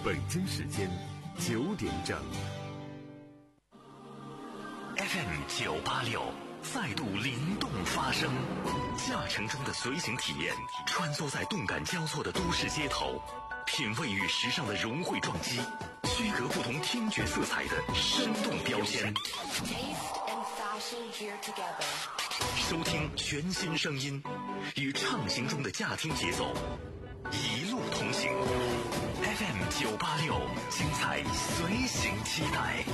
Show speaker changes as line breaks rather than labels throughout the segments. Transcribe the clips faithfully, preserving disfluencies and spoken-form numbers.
北京时间九点整。
F M 九八六再度灵动发声，驾乘中的随行体验，穿梭在动感交错的都市街头，品味与时尚的融汇撞击，区隔不同听觉色彩的生动标签。收听全新声音，与畅行中的驾听节奏，一路同行。F M 九八六，精彩随行期待。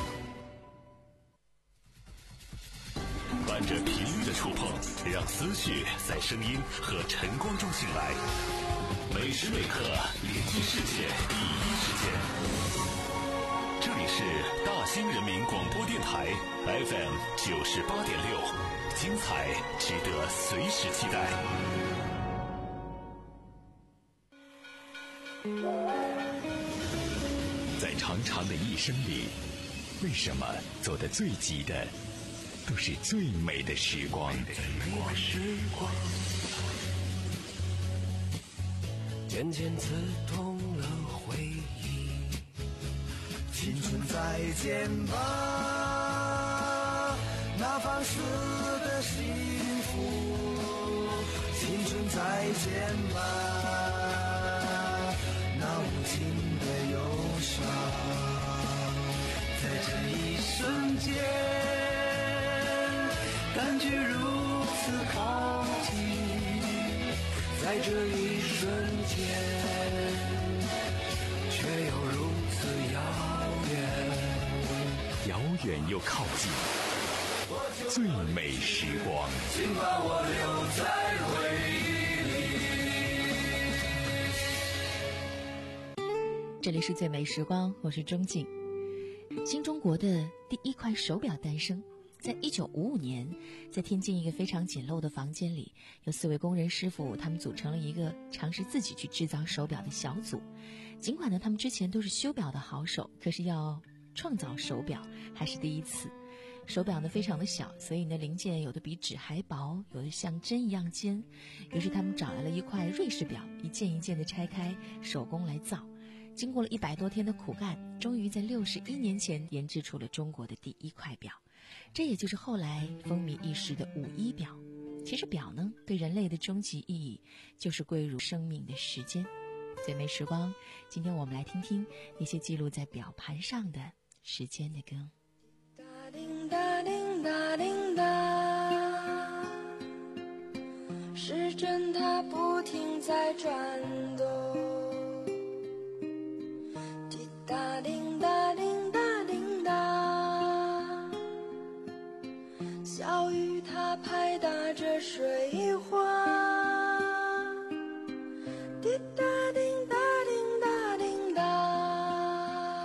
伴着频率的触碰，让思绪在声音和晨光中醒来。每时每刻连接世界第一时间。这里是大兴人民广播电台 F M 九十八点六，精彩值得随时期待。在长长的一生里，为什么走得最急的都是最美的时光？
渐渐刺痛了回忆，青春再见吧，那放肆的幸福，青春再见吧，那无尽的忧伤，在这一瞬间感觉如此靠近，在这一瞬间却又如此遥远，
遥远又靠近，最美时光，
请把我留在回忆里。
这里是最美时光，我是钟静。新中国的第一块手表诞生在一九五五年，在天津一个非常简陋的房间里，有四位工人师傅，他们组成了一个尝试自己去制造手表的小组。尽管呢，他们之前都是修表的好手，可是要创造手表还是第一次。手表呢非常的小，所以呢零件有的比纸还薄，有的像针一样尖。于是他们找来了一块瑞士表，一件一件的拆开，手工来造。经过了一百多天的苦干，终于在六十一年前研制出了中国的第一块表。这也就是后来风靡一时的五一表。其实表呢，对人类的终极意义就是归入生命的时间。最美时光，今天我们来听听那些记录在表盘上的时间的歌。
哒叮哒叮哒叮哒，时针它不停在转动，滴答叮答叮答叮答，小雨它拍打着水花，滴答叮答叮答叮答，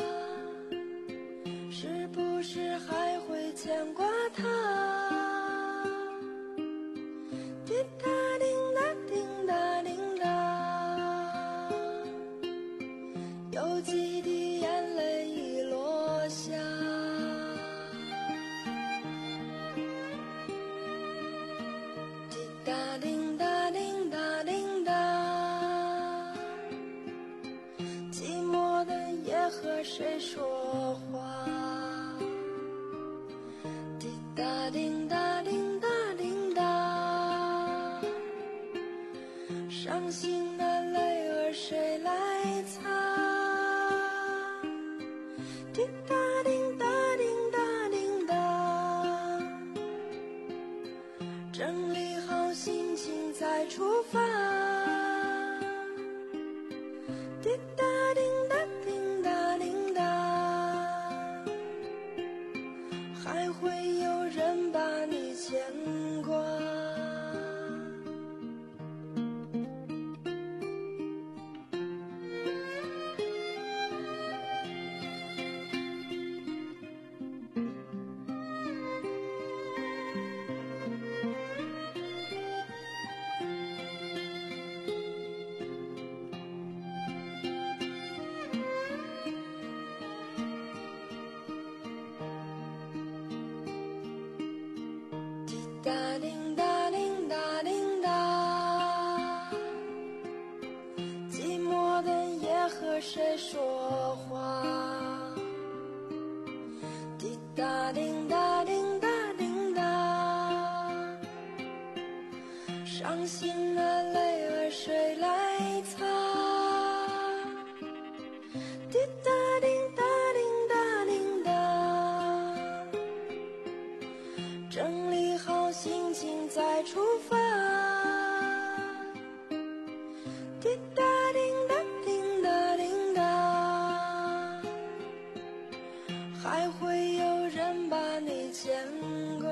是不是还会牵挂它？滴答叮答叮答叮答，有几滴眼泪已落下，滴答叮答叮答叮答，寂寞的夜和谁说话？滴答叮答叮答叮答，伤心的泪儿谁来擦？滴答叮答叮答叮答，整理好心情再出发。滴答叮答叮答叮答，还会有人把你牵挂。 谁说话？滴答叮答叮答叮答，伤心的泪儿谁来擦？滴答叮答叮答叮答，整理好心情再出发。滴答叮答叮答叮答，还会有人把你牵挂。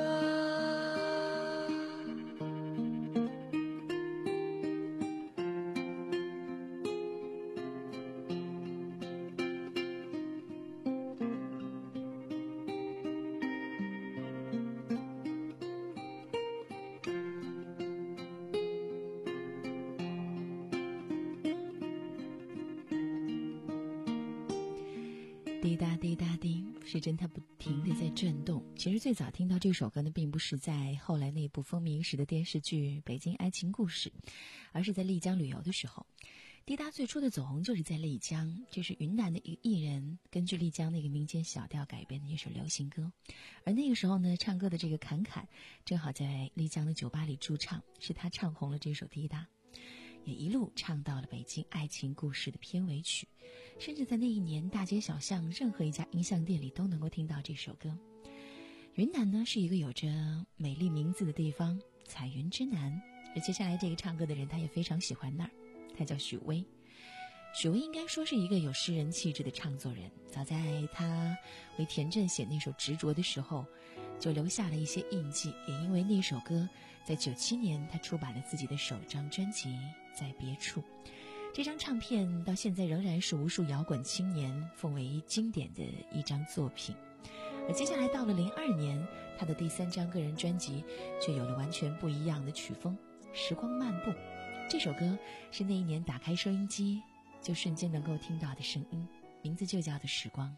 滴答滴答滴，时针它不停地在转动。其实最早听到这首歌呢，并不是在后来那部风靡一时的电视剧《北京爱情故事》，而是在丽江旅游的时候。滴答最初的走红就是在丽江，这是云南的一个艺人根据丽江那个民间小调改编的一首流行歌。而那个时候呢，唱歌的这个侃侃正好在丽江的酒吧里驻唱，是他唱红了这首滴答，也一路唱到了《北京爱情故事》的片尾曲，甚至在那一年大街小巷任何一家音像店里都能够听到这首歌。云南呢是一个有着美丽名字的地方，彩云之南。而接下来这个唱歌的人他也非常喜欢那儿，他叫许巍。许巍应该说是一个有诗人气质的唱作人，早在他为田震写那首《执着》的时候就留下了一些印记，也因为那首歌在九七年他出版了自己的首张专辑《在别处》。这张唱片到现在仍然是无数摇滚青年奉为经典的一张作品。而接下来到了零二年，他的第三张个人专辑却有了完全不一样的曲风，《时光漫步》。这首歌是那一年打开收音机就瞬间能够听到的声音，名字就叫做《时光》。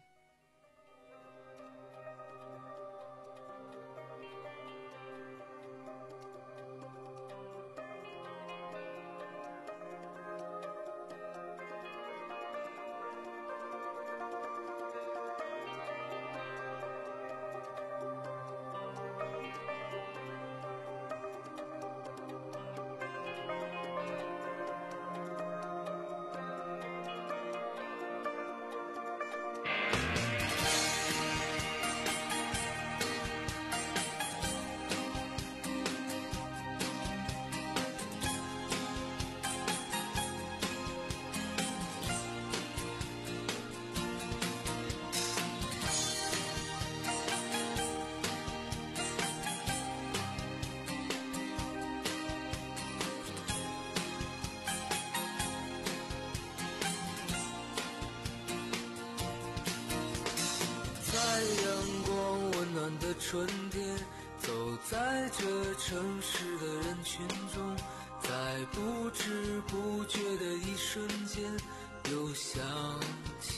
春天，走在这城市的人群中，在不知不觉的一瞬间又想起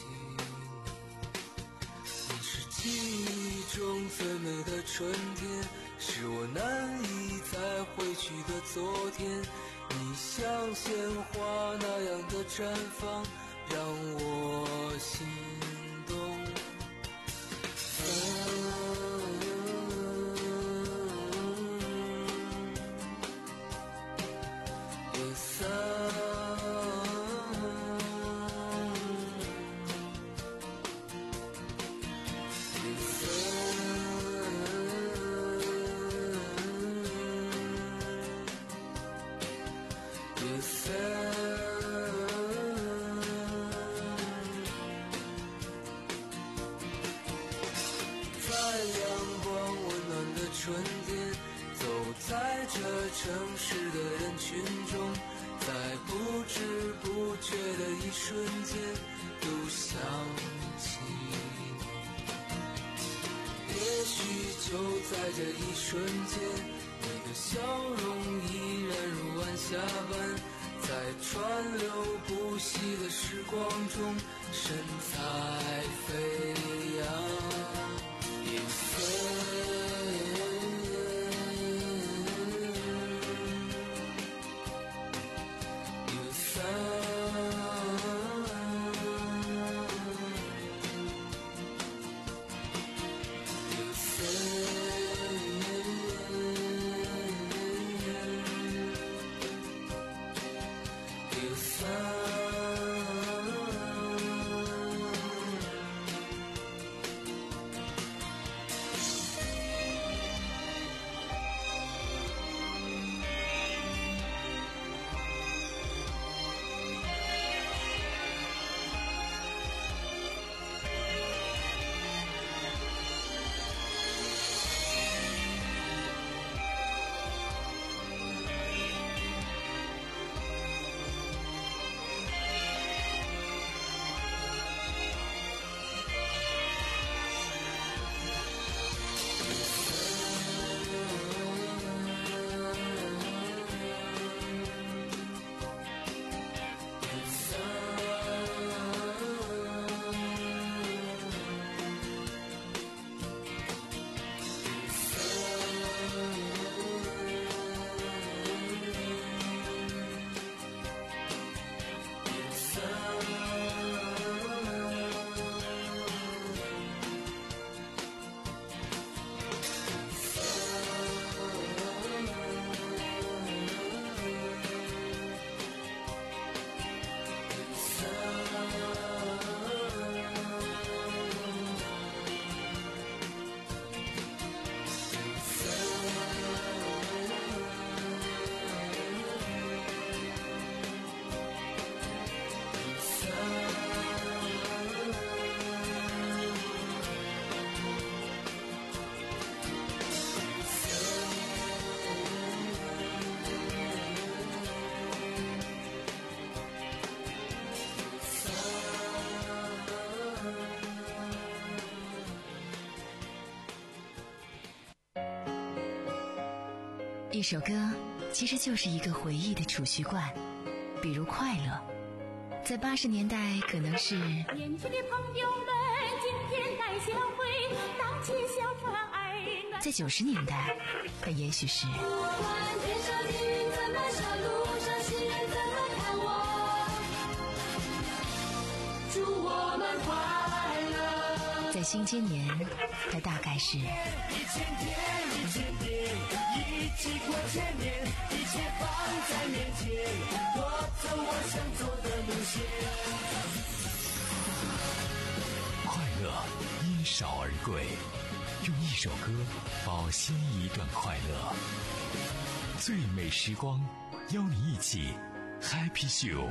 你。你是记忆中最美的春天，是我难以再回去的昨天。你像鲜花那样的绽放，让我心动。城市的人群中，在不知不觉的一瞬间又想起你。也许就在这一瞬间，你的笑容依然如晚霞般，在川流不息的时光中神采飞扬。夜色
一首歌其实就是一个回忆的储蓄罐，比如快乐，在八十年代可能是
年轻的朋友们今天带相会，荡起小船儿暖。
在九十年代它也许是
我问天上的云怎么说，路上行人怎么看我，祝我们快乐。
在新千年它大概是
一千天一千年，一起过千年，一切放在面前，我走我想走的路线。
快乐因少而贵，用一首歌保鲜一段快乐。最美时光，邀你一起 Happy Show。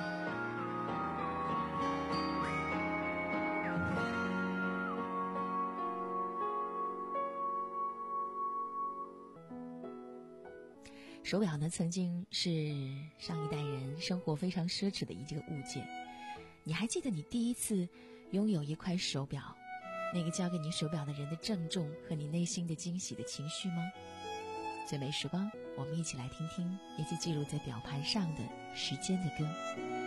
手表呢，曾经是上一代人生活非常奢侈的一个物件。你还记得你第一次拥有一块手表，那个交给你手表的人的郑重和你内心的惊喜的情绪吗？最美时光，我们一起来听听一起记录在表盘上的时间的歌。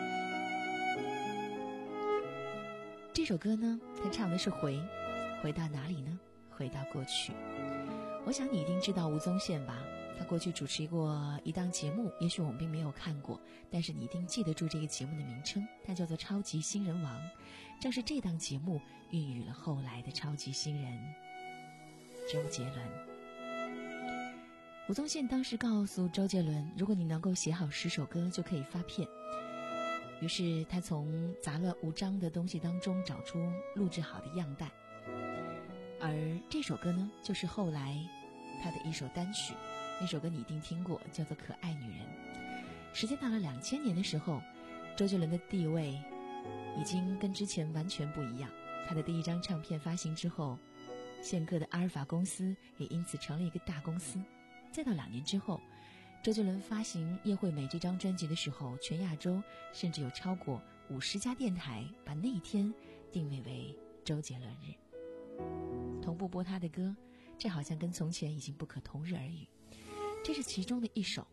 这首歌呢，它唱的是回，回到哪里呢？回到过去。我想你一定知道吴宗宪吧，他过去主持过一档节目，也许我们并没有看过，但是你一定记得住这个节目的名称，它叫做《超级新人王》。正是这档节目孕育了后来的超级新人周杰伦。吴宗宪当时告诉周杰伦，如果你能够写好十首歌就可以发片。于是他从杂乱无章的东西当中找出录制好的样带，而这首歌呢，就是后来他的一首单曲。那首歌你一定听过，叫做《可爱女人》。时间到了两千年的时候，周杰伦的地位已经跟之前完全不一样。他的第一张唱片发行之后，宪哥的阿尔法公司也因此成了一个大公司。再到两年之后，周杰伦发行《叶惠美》这张专辑的时候，全亚洲甚至有超过五十家电台把那一天定位为周杰伦日，同步播他的歌，这好像跟从前已经不可同日而语。这是其中的一首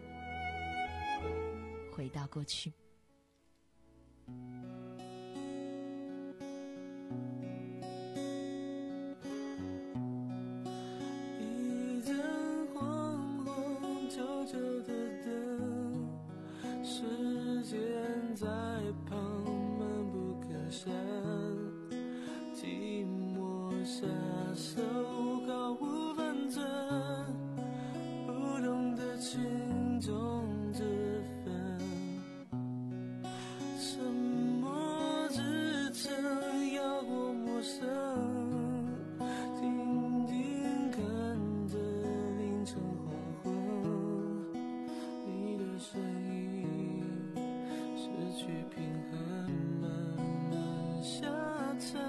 《回到过去》。
一灯晃晃，旧旧的灯，时间在旁闷不吭声，寂寞下手毫无分寸，不懂得轻重之分，什么支撑要过陌生，静静看着凌晨黄昏，你的声音失去平衡，慢慢下沉，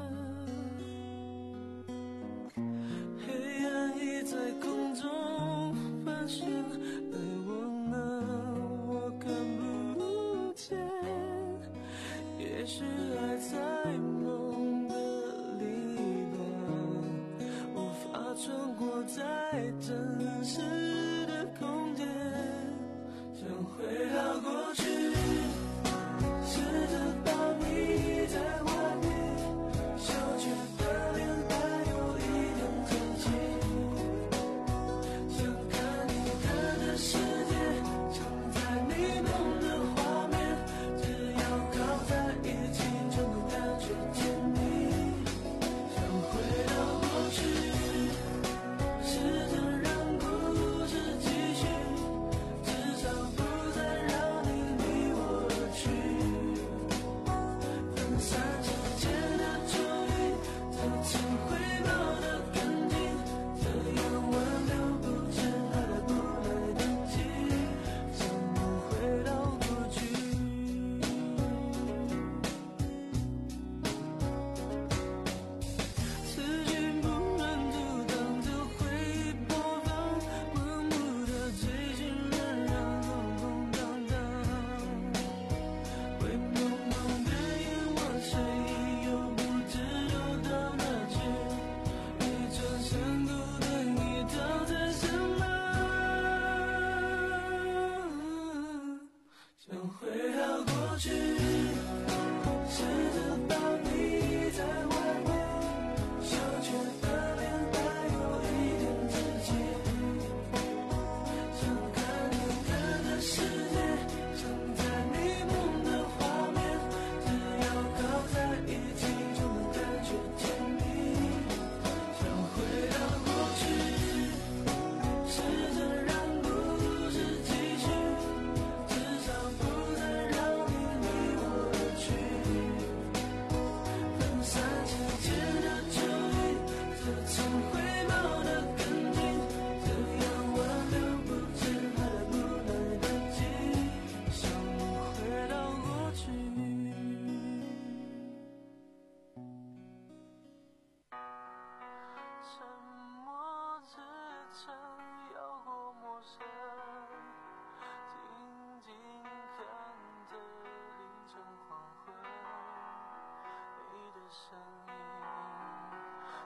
黑暗已在空中盘旋，而我呢，我看不见，也许爱在梦的里端，无法穿过再真实的空间，想回到过去，试着把你在外面羞怯的脸还有一点真情，想看你看的世界，想在你梦的画面，只要靠在一起就能感觉见。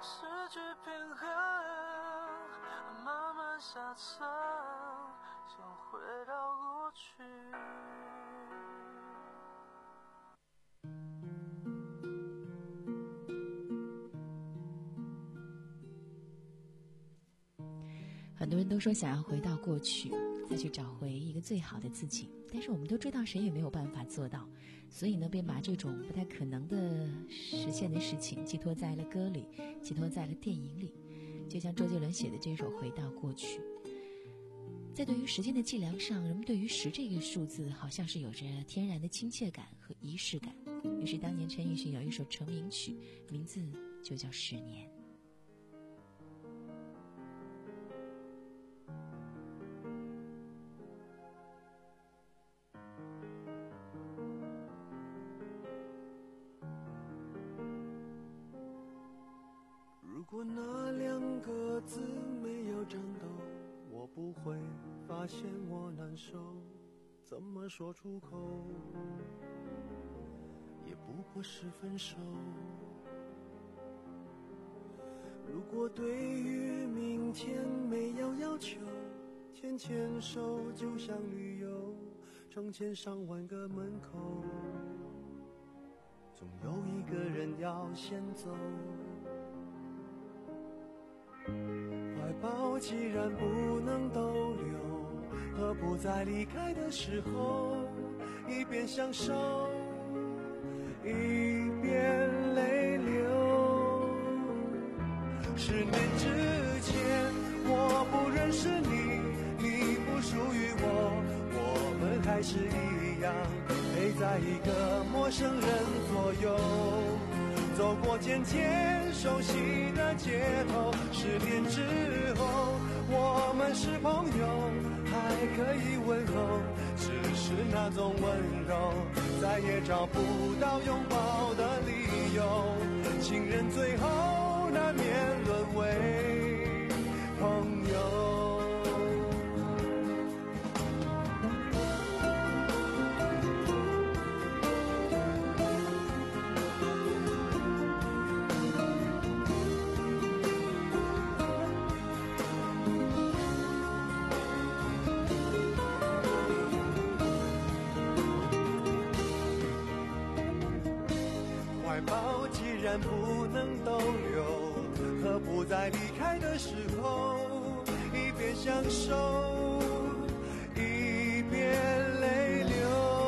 失去平衡，慢慢下沉，想回到过去。
很多人都说想要回到过去，再去找回一个最好的自己，但是我们都知道谁也没有办法做到，所以呢便把这种不太可能的实现的事情寄托在了歌里，寄托在了电影里。就像周杰伦写的这首《回到过去》，在对于时间的计量上，人们对于十这个数字好像是有着天然的亲切感和仪式感，于是当年陈奕迅有一首成名曲，名字就叫《十年》。
如果那两个字没有颤抖，我不会发现我难受，怎么说出口，也不过是分手。如果对于明天没有要求，牵牵手就像旅游，成千上万个门口，总有一个人要先走。怀抱既然不能逗留，何不在离开的时候，一边享受，一边泪流。十年之前我不认识你，你不属于我，我们还是一样陪在一个陌生人左右，走过渐渐熟悉的街头。十年之后我们是朋友，还可以问候，只是那种温柔再也找不到拥抱的理由，情人最后难免沦为朋友。怀抱既然不能逗留，何不在离开的时候，一边享受，一边泪流。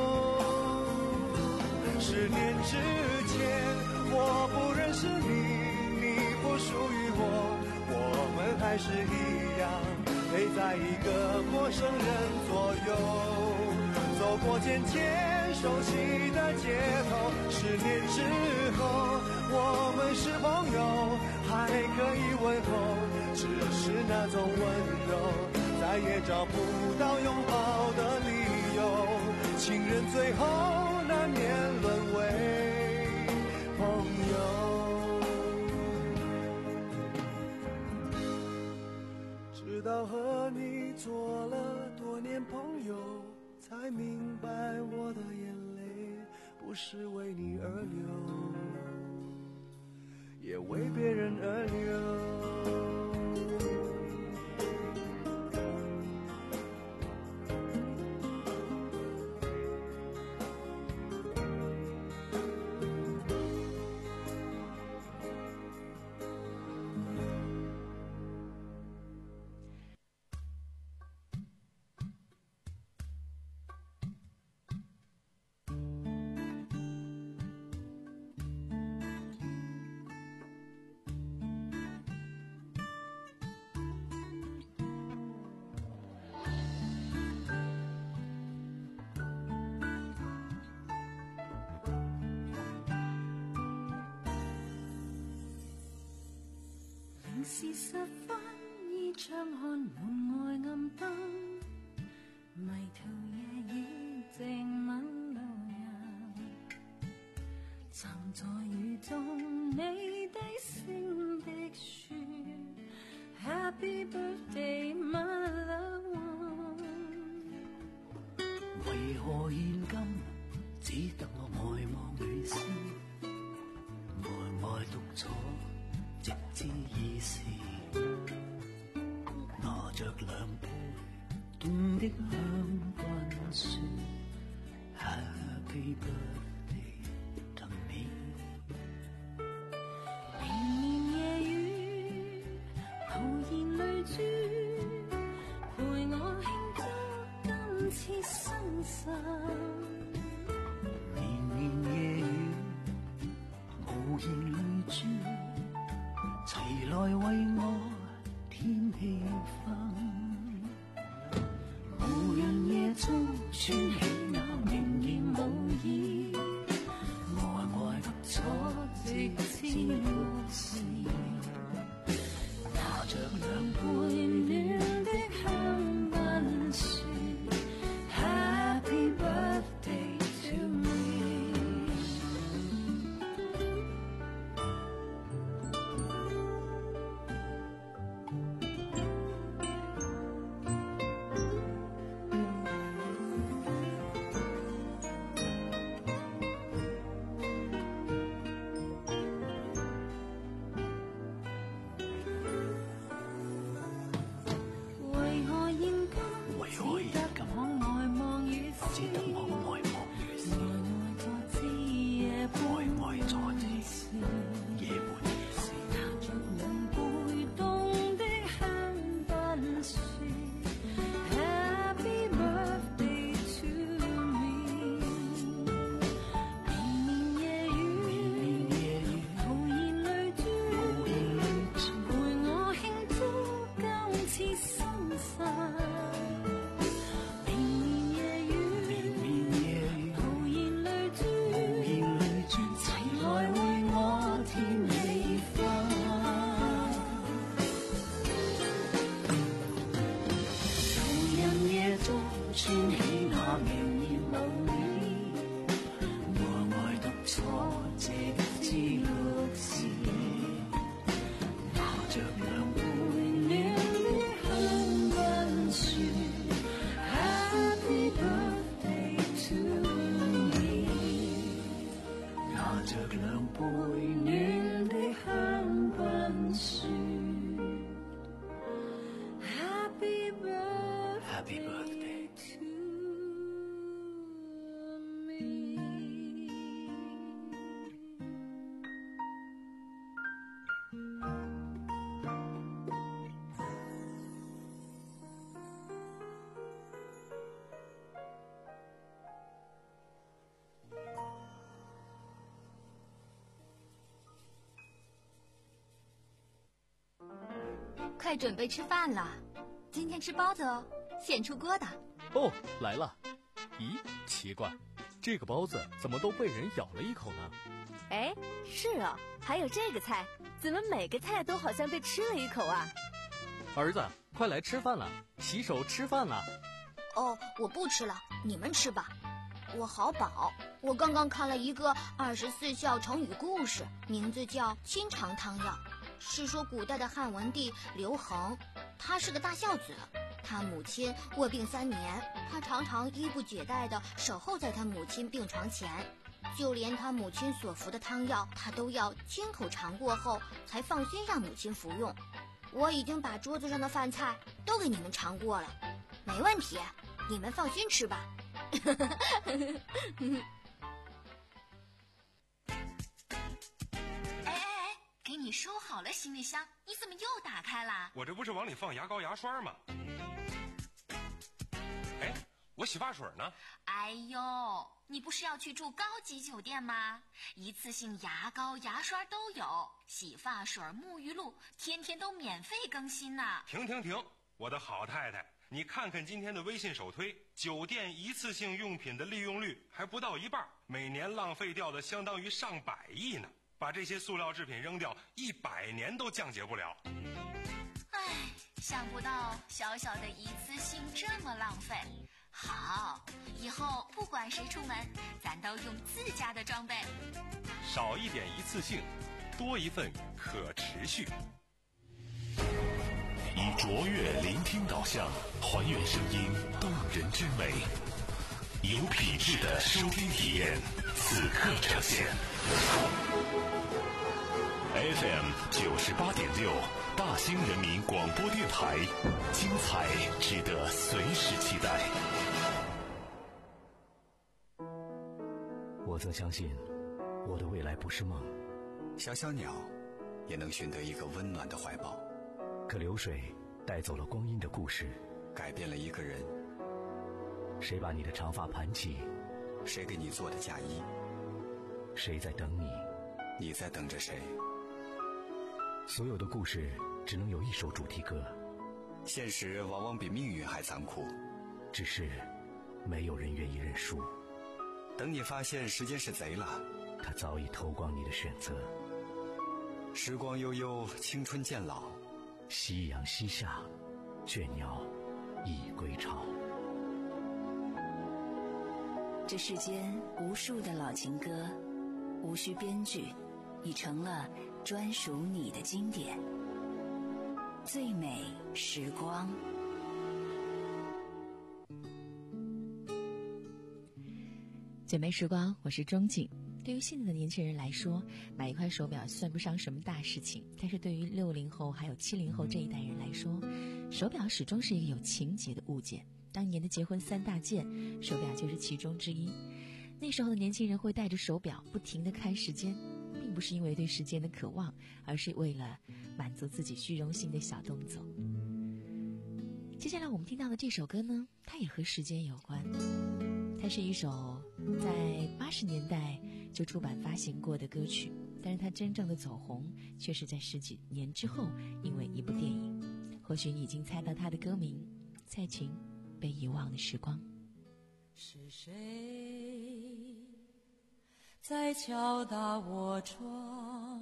十年之前我不认识你，你不属于我，我们还是一样陪在一个陌生人左右，走过渐渐熟悉的街头。十年之后我们是朋友，还可以问候，只是那种温柔再也找不到拥抱的理由，情人最后难免沦为朋友。直到和你做了多年朋友，才明白我的眼泪不是为你而流，也为别人而流。
是十分依窗看門外暗燈，迷途夜已靜吻路人，站在雨中你低聲的說 Happy birthday my loved one， 為何現今只得我呆望你先，呆呆獨坐
直至兒時，拿着兩杯凍的香檳說 Happy birthday to me。
綿綿夜雨，徒然淚珠，陪我慶祝今次生辰。
綿綿夜雨，無言淚珠，齊來為我添氣氛。無人夜中穿起那明豔舞衣，呆呆獨坐直至六時，拿着兩杯暖的香檳說 Happy birthday to me。
為何現今只得可愛望與笑，呆呆坐至夜半時，拿着兩杯凍的香檳說 Happy birthday to me。 綿綿夜雨，徒然淚珠，陪我慶祝今次生辰。綿綿夜雨，徒然淚珠，齊來為我添氣氛。無人夜中穿起那明豔舞衣，呆呆獨坐直至六時，拿着兩杯暖的香檳說 Happy birthday to me。 拿着兩杯暖的香檳說 Happy
Happy birthday
to me。
快准备吃饭了，今天吃包子哦，现出锅的。
哦，来了。咦，奇怪，这个包子怎么都被人咬了一口呢？
哎，是啊，还有这个菜，怎么每个菜都好像被吃了一口啊？
儿子，快来吃饭了，洗手吃饭了。
哦，我不吃了，你们吃吧，我好饱。我刚刚看了一个二十四孝成语故事，名字叫《清肠汤药》，是说古代的汉文帝刘恒，他是个大孝子，他母亲卧病三年，他常常衣不解带地守候在他母亲病床前，就连他母亲所服的汤药，他都要亲口尝过后才放心让母亲服用。我已经把桌子上的饭菜都给你们尝过了，没问题，你们放心吃吧。
哎哎哎，给你收好了行李箱，你怎么又打开了？
我这不是往里放牙膏牙刷吗？哎，我洗发水呢？
哎呦，你不是要去住高级酒店吗？一次性牙膏牙刷都有，洗发水沐浴露天天都免费更新呢。
停停停，我的好太太，你看看今天的微信首推，酒店一次性用品的利用率还不到一半，每年浪费掉的相当于上百亿呢。把这些塑料制品扔掉，一百年都降解不了。
唉，想不到小小的一次性这么浪费。好，以后不管谁出门，咱都用自家的装备。
少一点一次性，多一份可持续。
以卓越聆听导向，还原声音动人之美，有品质的收听体验，此刻呈现。 F M 九十八点六，大兴人民广播电台，精彩值得随时期待。
我则相信，我的未来不是梦。
小小鸟也能寻得一个温暖的怀抱。
可流水带走了光阴的故事，
改变了一个人。
谁把你的长发盘起？
谁给你做的嫁衣？
谁在等你？
你在等着谁？
所有的故事只能有一首主题歌。
现实往往比命运还残酷，
只是没有人愿意认输。
等你发现时间是贼了，
他早已偷光你的选择。
时光悠悠，青春渐老，
夕阳西下，倦鸟已归巢。
这世间无数的老情歌，无需编剧，已成了专属你的经典。最美时光。
最美时光，我是钟景。对于现在的年轻人来说，买一块手表算不上什么大事情，但是对于六零后还有七零后这一代人来说，手表始终是一个有情节的物件。当年的结婚三大件，手表就是其中之一。那时候的年轻人会带着手表不停地看时间，并不是因为对时间的渴望，而是为了满足自己虚荣心的小动作。接下来我们听到的这首歌呢，它也和时间有关。它是一首在八十年代就出版发行过的歌曲，但是它真正的走红却是在十几年之后，因为一部电影。或许你已经猜到它的歌名，蔡琴《被遗忘的时光》。
是谁在敲打我窗？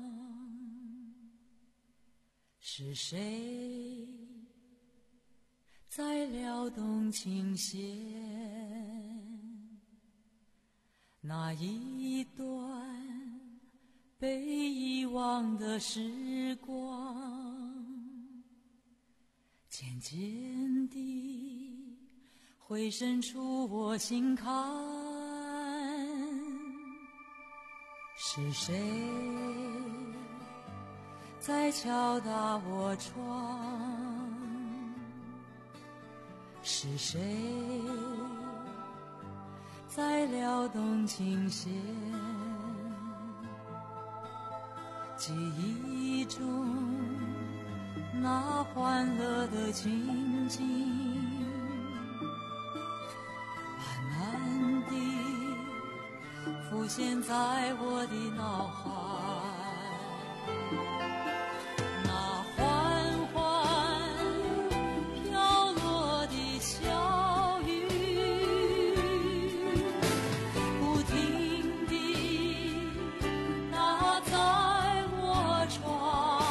是谁在撩动琴弦？那一段被遗忘的时光，渐渐地回渗出我心坎。是谁在敲打我窗？是谁在撩动琴弦？记忆中那欢乐的情景，慢慢地浮现在我的脑海。那缓缓飘落的小雨，不停地打在我窗。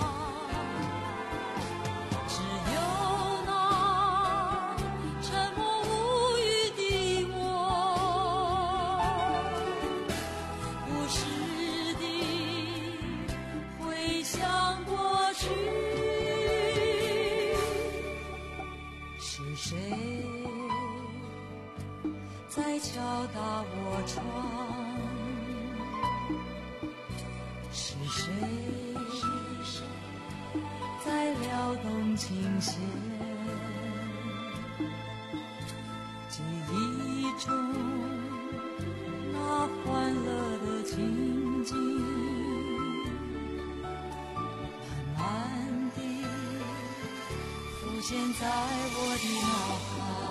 只有那沉默无语的我，不时地回想过去。是谁在敲打我窗？是谁在撩动琴弦？记忆中那欢乐的情景，慢慢地浮现在我的脑海。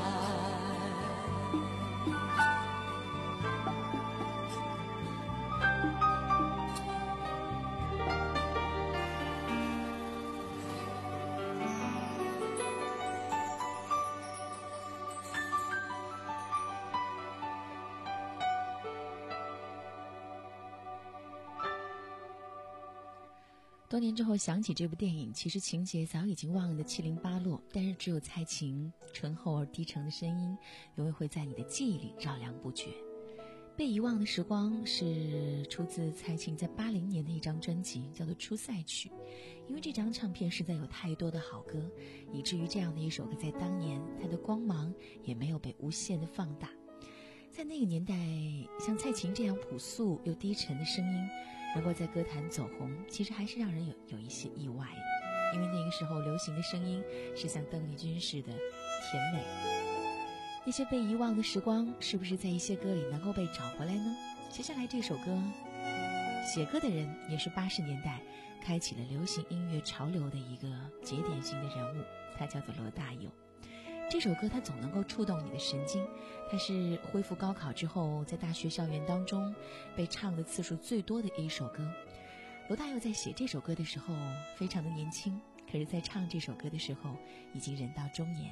多年之后想起这部电影，其实情节早已经忘得七零八落，但是只有蔡琴醇厚而低沉的声音永远会在你的记忆里绕梁不绝。被遗忘的时光是出自蔡琴在八零年的一张专辑，叫做《出塞曲》。因为这张唱片实在有太多的好歌，以至于这样的一首歌在当年它的光芒也没有被无限的放大。在那个年代，像蔡琴这样朴素又低沉的声音， 能够在歌坛走红，其实还是让人有有一些意外，因为那个时候流行的声音是像邓丽君似的甜美。那些被遗忘的时光，是不是在一些歌里能够被找回来呢？接下来这首歌，写歌的人也是八十年代开启了流行音乐潮流的一个节点性的人物，他叫做罗大佑。这首歌它总能够触动你的神经，它是恢复高考之后在大学校园当中被唱的次数最多的一首歌。罗大佑在写这首歌的时候非常的年轻，可是在唱这首歌的时候已经人到中年。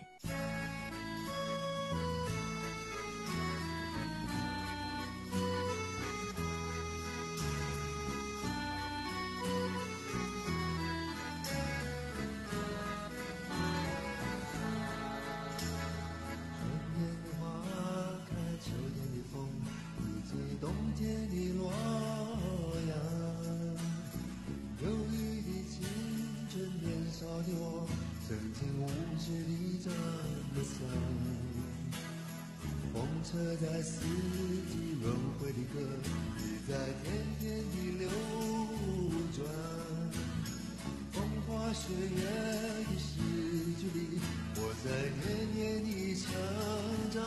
车在四季轮回的歌，你在天天地流转，风花雪月的诗句里，我在年年的成长。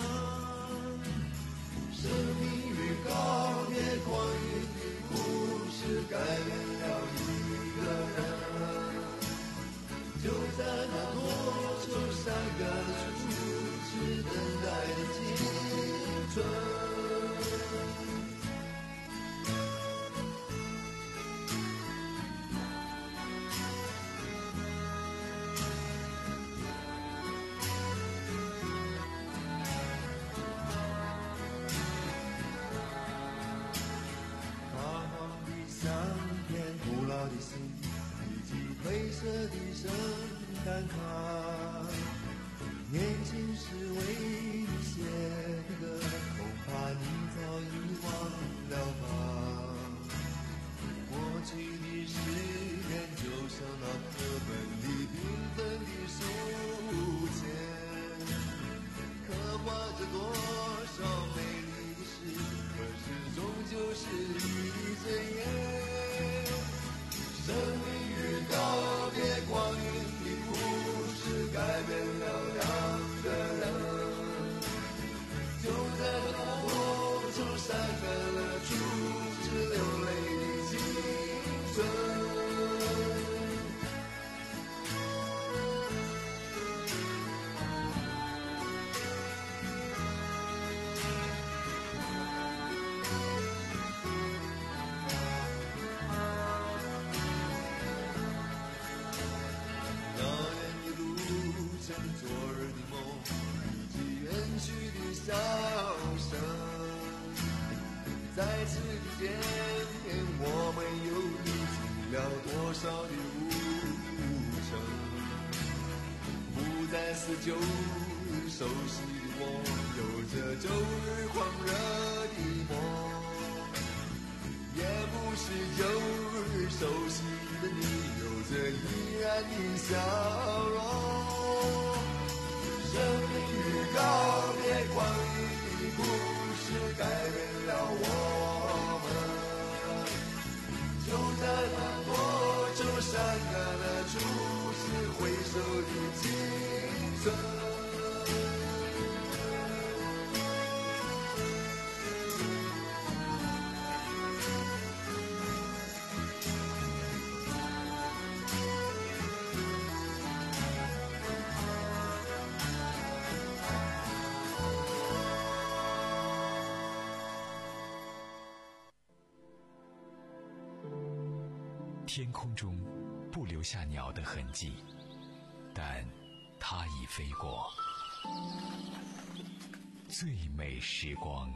生命与告别，光阴的故事改变了一个人，就在那多愁善感处，只等待的青春。发黄的相片，古老的信，以及褪色的圣诞卡，年轻时为你写的歌，恐怕你早已忘了吧。过去的誓言就像那课本里缤纷的书签，刻画着多少美丽的事，可是终究是一尊严。生命与告别，光阴的故事改变了两个人，就在那多愁善感了初次流泪的青春。昨日的梦，以及远去的笑声，再次的见面，我们又历经了多少的路程，不再是旧日熟悉的我，有着旧日狂热的梦，也不是旧日熟悉的你，有着依然的笑容。生命与告别，光阴的故事改变了我们，就在那多愁善感的初次回首的青春。
天空中不留下鸟的痕迹，但它已飞过。最美时光。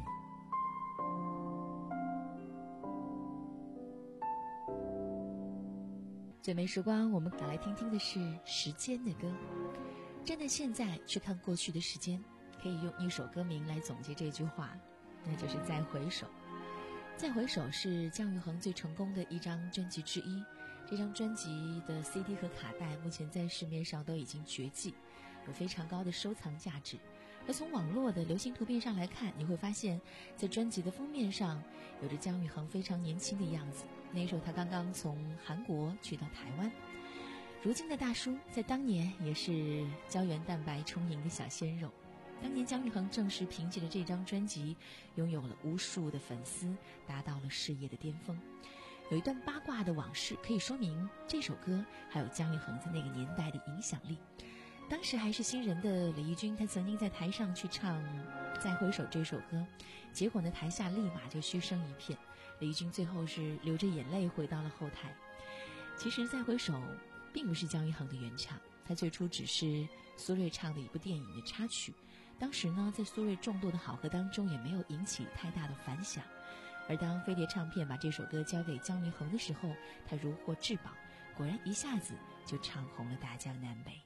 最美时光，我们来听听的是时间的歌。站在现在去看过去的时间，可以用一首歌名来总结这句话，那就是再回首。再回首是姜育恒最成功的一张专辑之一，这张专辑的 C D 和卡带目前在市面上都已经绝迹，有非常高的收藏价值。 而从网络的流行图片上来看，你会发现在专辑的封面上有着姜育恒非常年轻的样子。那时候他刚刚从韩国去到台湾，如今的大叔在当年也是胶原蛋白充盈的小鲜肉。当年姜育恒正是凭借着这张专辑拥有了无数的粉丝，达到了事业的巅峰。有一段八卦的往事可以说明这首歌还有姜育恒在那个年代的影响力。当时还是新人的李翊君，他曾经在台上去唱《再回首》这首歌，结果呢台下立马就嘘声一片，李翊君最后是流着眼泪回到了后台。其实《再回首》并不是姜育恒的原唱，他最初只是苏芮唱的一部电影的插曲。当时呢，在苏芮众多的好歌当中也没有引起太大的反响。而当飞碟唱片把这首歌交给姜育恒的时候，他如获至宝，果然一下子就唱红了大江南北。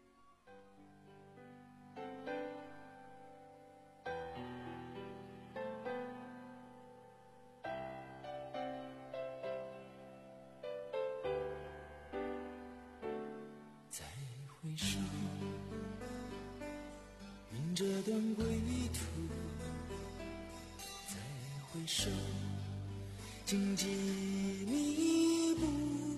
再回首，云这段归途，再回首，荆棘密布，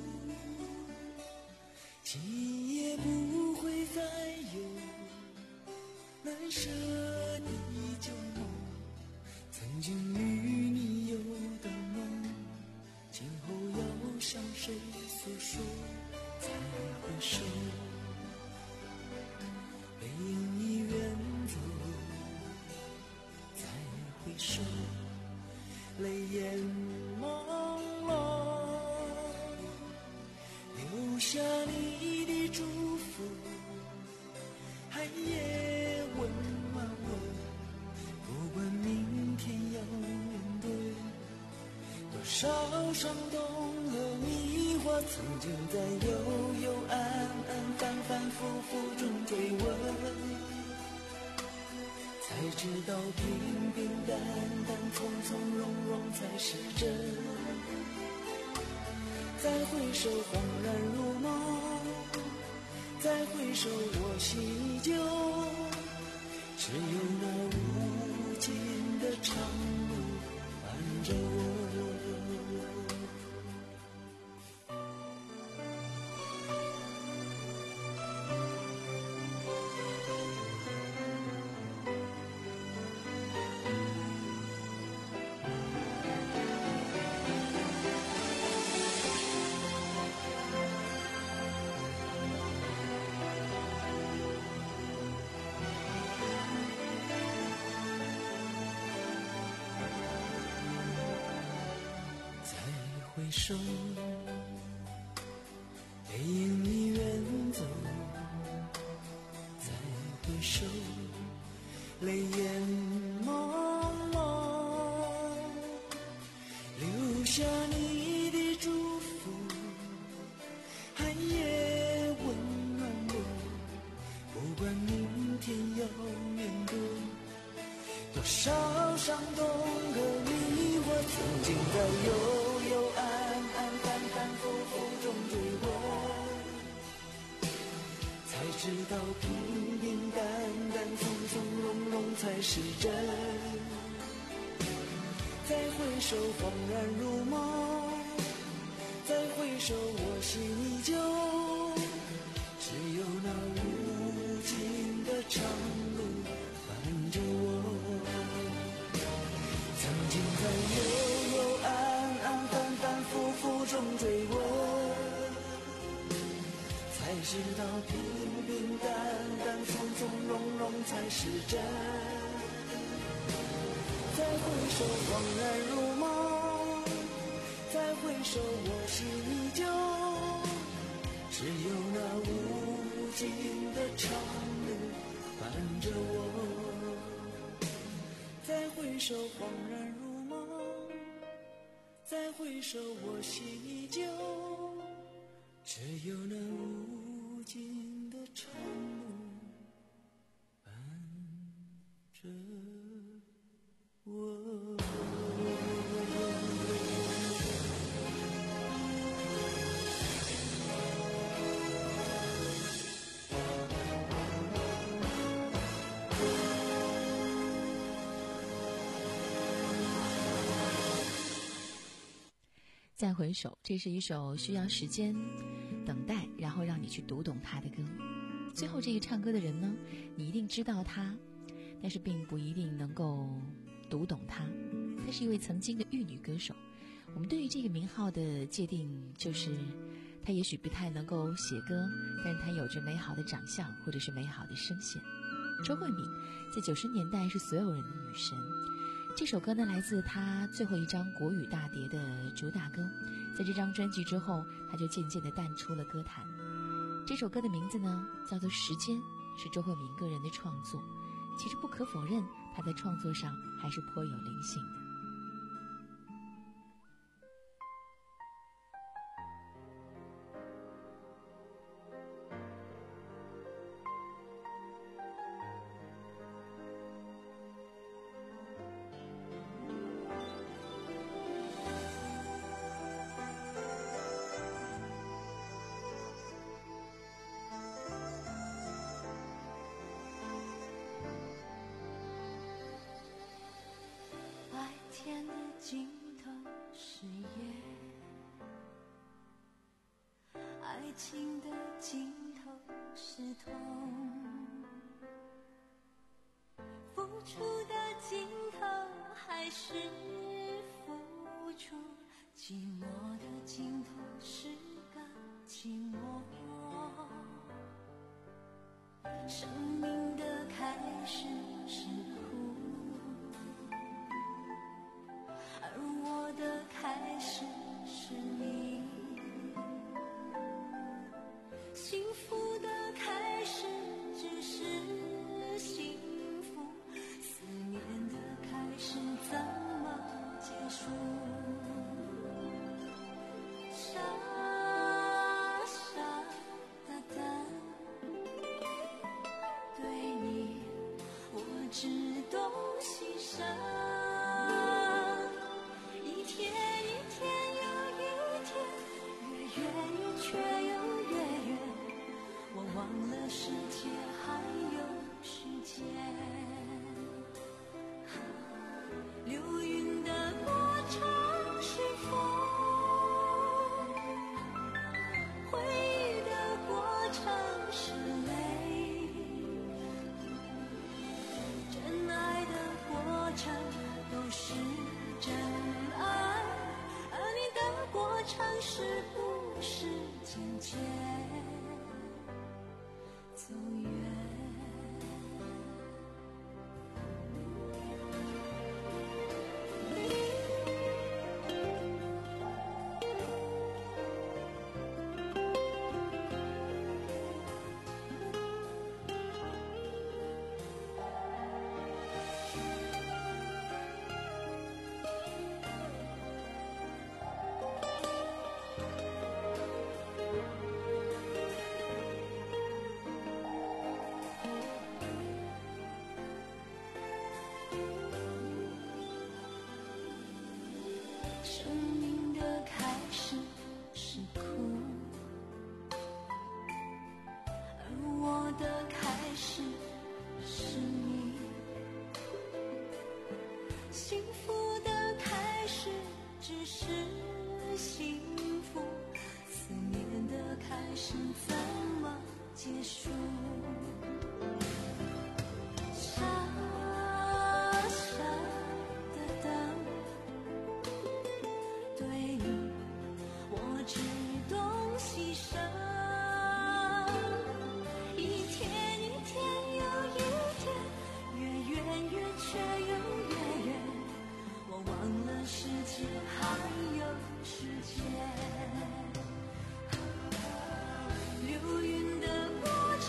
今夜不会再有难舍的旧梦，曾经与你有的梦，今后要向谁诉说？再回首，背影已远走，再回首，泪眼朦胧，留下你的祝福，寒夜温暖我，不管明天要面对多少伤痛和迷惑，曾经在幽幽暗暗反反复复中追问，才知道平平淡淡从从容容才是真。再回首恍然如梦，再回首我心依旧，只有那无尽的长路伴着我。回首，背影已远走，再回首，泪眼朦胧，留下你的祝福，寒夜温暖我，不管明天要面对多少伤痛和迷惑，曾经在有知道平平淡淡从从容容才是真。再回首恍然如梦，再回首我心依旧，只有那无尽的长路伴着我。曾经在幽幽暗暗反反复复中追问，才知道平平淡淡从从容容才是真。再回首恍然如梦，再回首我心依旧，只有那无尽的长路伴着我。再回首恍然如梦，再回首我心依旧，只有那无尽的长路伴着我。
再回首，这是一首需要时间等待，然后让你去读懂它的歌。最后这个唱歌的人呢，你一定知道他，但是并不一定能够读懂他。他是一位曾经的玉女歌手。我们对于这个名号的界定就是，他也许不太能够写歌，但是他有着美好的长相或者是美好的声线。周慧敏在九十年代是所有人的女神。这首歌呢，来自她最后一张国语大碟的主打歌。在这张专辑之后，她就渐渐地淡出了歌坛。这首歌的名字呢，叫做《时间》，是周慧敏个人的创作。其实不可否认，她在创作上还是颇有灵性的。
天的尽头是夜，爱情的尽头是痛，付出的尽头还是付出，寂寞的尽头是个寂寞，生命的开始是苦，而我的开始是你，幸福的开始只是幸福，思念的开始怎么结束？傻傻的等，对你我只懂牺牲。忘了世界还有时间，流云的过程是风，回忆的过程是泪，真爱的过程都是真爱，而你的过程是不是渐渐走远？生命的开始是苦，而我的开始是你，幸福的开始只是幸福，思念的开始怎么结束？世界还有时间，流云的过程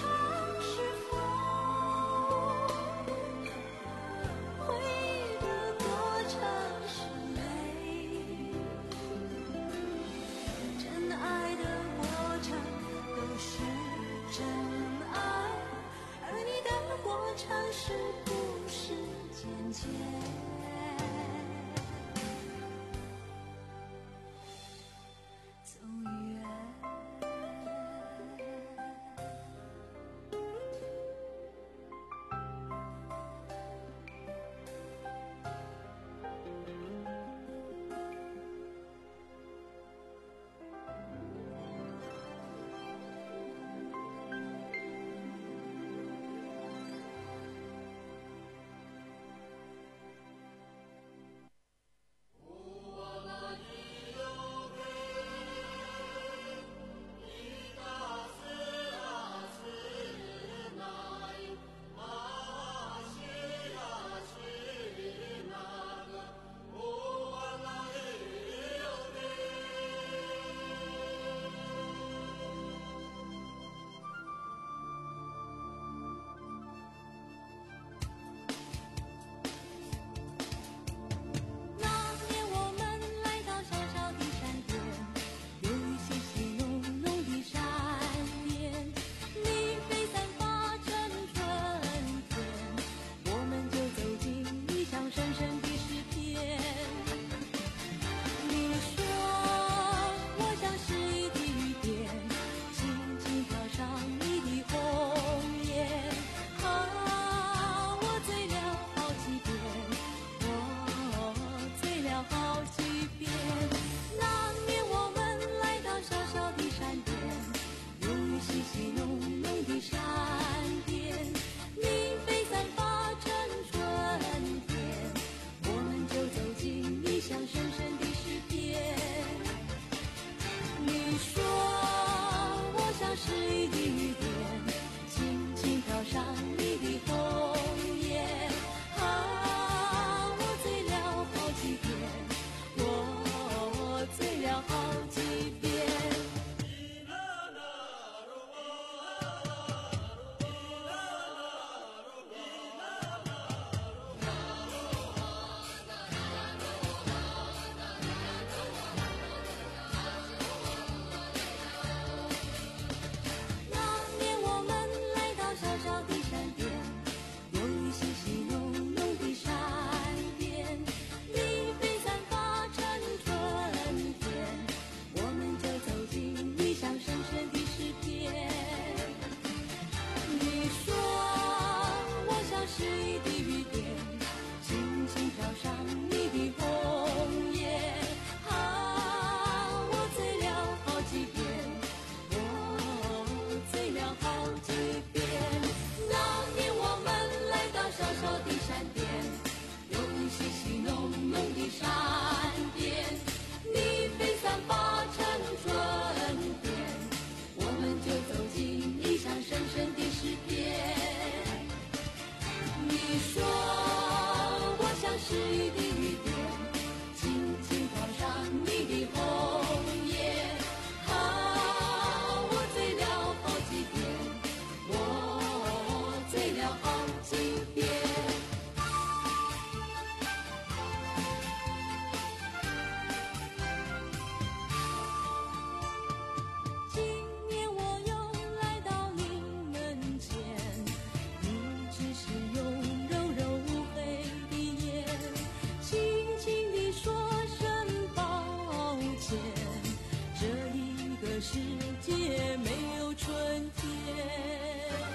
世界没有春天。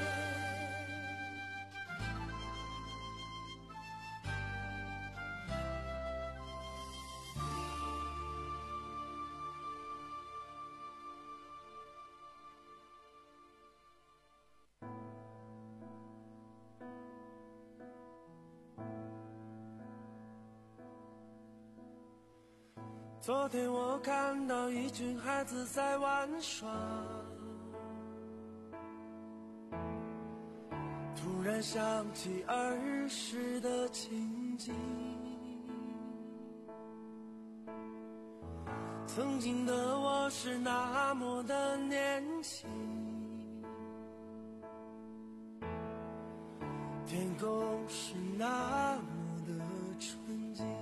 昨天我看到一群孩子在玩耍，突然想起儿时的情景，曾经的我是那么的年轻，天空是那么的纯净，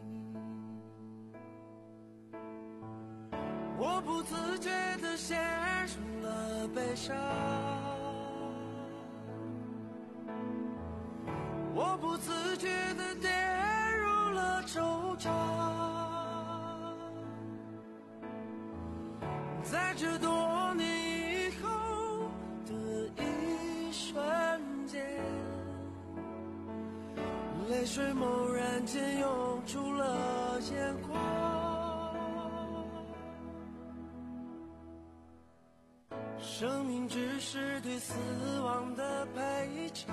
我不自觉地陷入了悲伤，我不自觉地跌入了惆怅，在这多年以后的一瞬间，泪水猛然间涌出了眼眶。生命只是对死亡的赔偿，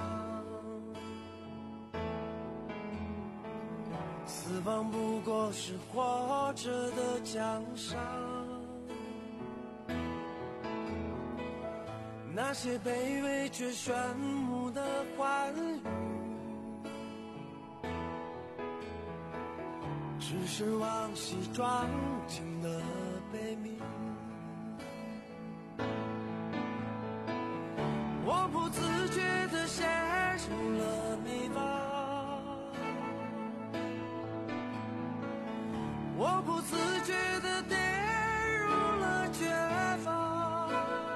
死亡不过是活着的奖赏。那些卑微却炫目的欢愉，只是往昔装进了悲鸣。我不自觉地陷入了迷茫，我不自觉地跌入了绝望，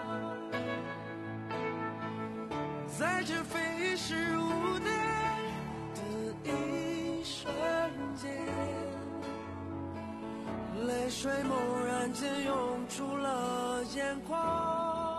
在这飞逝无蝶的一瞬间，泪水猛然间涌出了眼眶。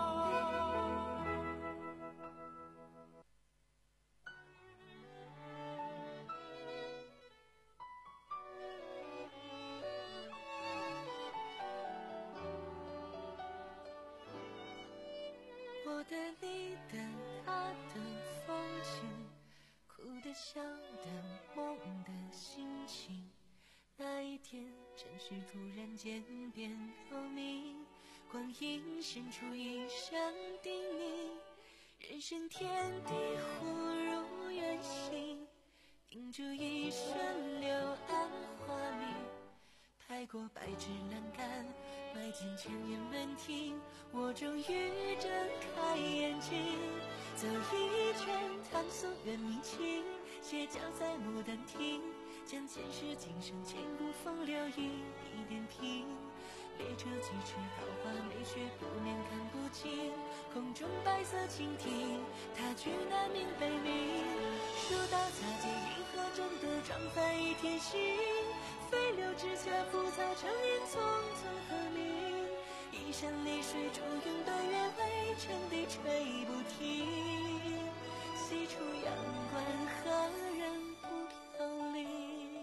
我的、你的、他的风景，哭的、笑的、梦的心情，那一天真是突然间变透明，光阴深处一声叮咛，人生天地忽如远行，定住一瞬柳暗花明，拍过白纸栏杆，迈进千年门庭，我终于睁开眼睛，走一圈探索原明情，斜脚在牡丹亭，将前世今生千古风流一一点评，列车疾驰桃花美学不免看不清，空中白色蜻蜓，他去南冥北冥，树道擦肩银河中的妆发一天星，飞流直下浮草成荫匆匆和鸣，一山丽水逐云奔月围城地吹不停，西出阳关何人不飘零。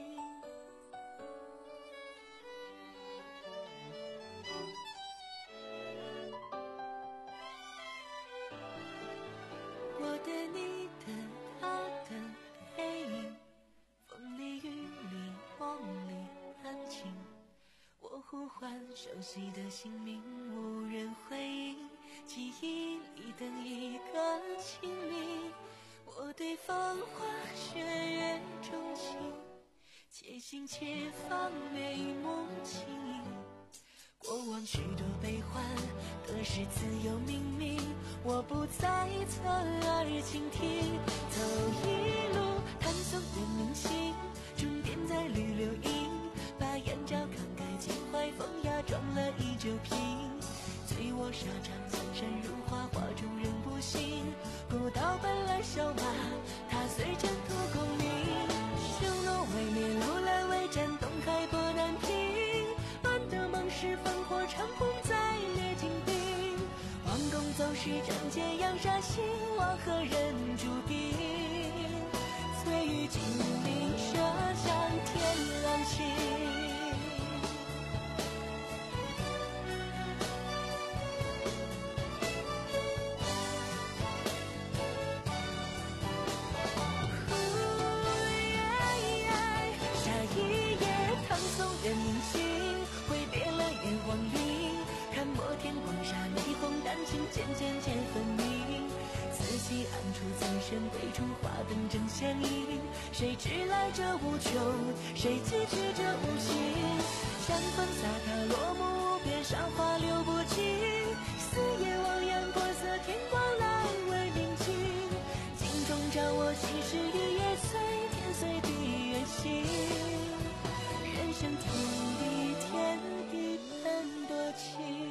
我的、你的、他的背影，风里雨里梦里安静，我呼唤熟悉的姓名，无人回应，记忆里等一个清明，我对风花雪月钟情，且行且放眉目轻盈，过往许多悲欢，得失自有冥冥，我不再侧耳倾听，走一路探索人民心，终点在绿柳荫，把眼角慷慨襟怀风雅装了一酒瓶，醉卧沙场江山如画，画中人不醒，古道本来笑马，踏碎尘土功名，匈奴未灭楼兰未战，东海波难平，安得梦是烽火长空在列金兵，皇宫总是整洁扬沙，兴亡何人注定？翠玉金陵射向天狼星。人心挥别了炎黄林，看摩天光沙，霓虹丹青渐渐渐分明。慈禧暗处，此身归处，花灯正相映。谁知来者无穷，谁寄去者无形。山峰洒踏，落幕无边，赏花流不尽。四野汪洋，国色天光，来为明镜。镜中照我心事，一夜催天随地远行。人生天地，天地本多情。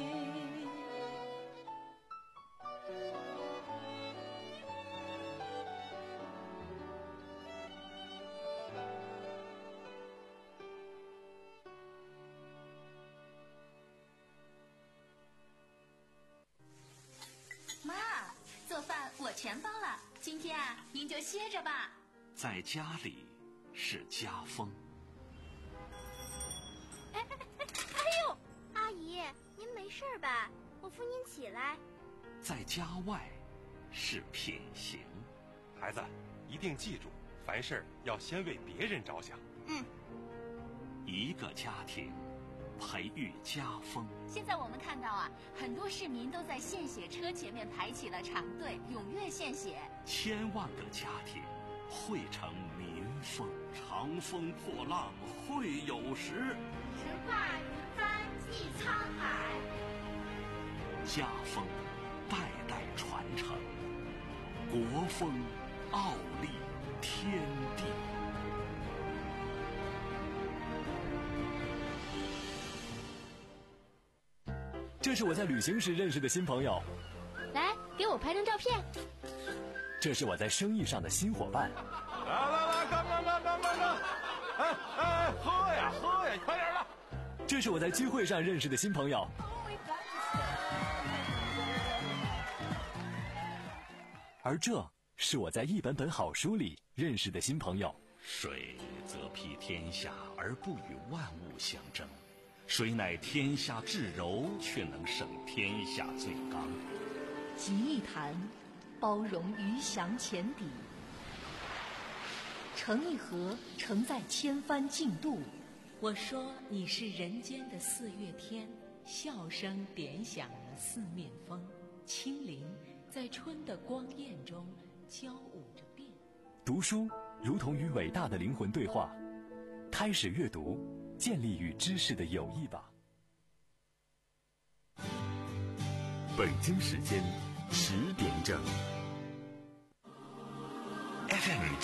妈，做饭我全包了，今天啊，您就歇着吧。
在家里是家风。
哎哎哎！哎呦，阿姨，您没事吧？我扶您起来。
在家外是品行。
孩子，一定记住，凡事要先为别人着想。
嗯。
一个家庭培育家风。
现在我们看到啊，很多市民都在献血车前面排起了长队，踊跃献血。
千万个家庭汇成民风。长风破浪会有时，
直挂云帆济沧海。
家风代代传承，国风傲立天地。
这是我在旅行时认识的新朋友，
来给我拍张照片。
这是我在生意上的新伙伴。
来来来，干干干干干干！哎哎，喝呀喝呀，快点的！
这是我在聚会上认识的新朋友。而这是我在一本本好书里认识的新朋友。
水则披天下而不与万物相争，谁乃天下至柔，却能胜天下最刚。
集一坛，包容鱼翔浅底；盛一盒，盛在千帆竞渡。我说你是人间的四月天，笑声点响了四面风，清灵在春的光艳中交舞着变。
读书如同与伟大的灵魂对话，开始阅读，建立与知识的友谊吧。
北京时间十点整。
F M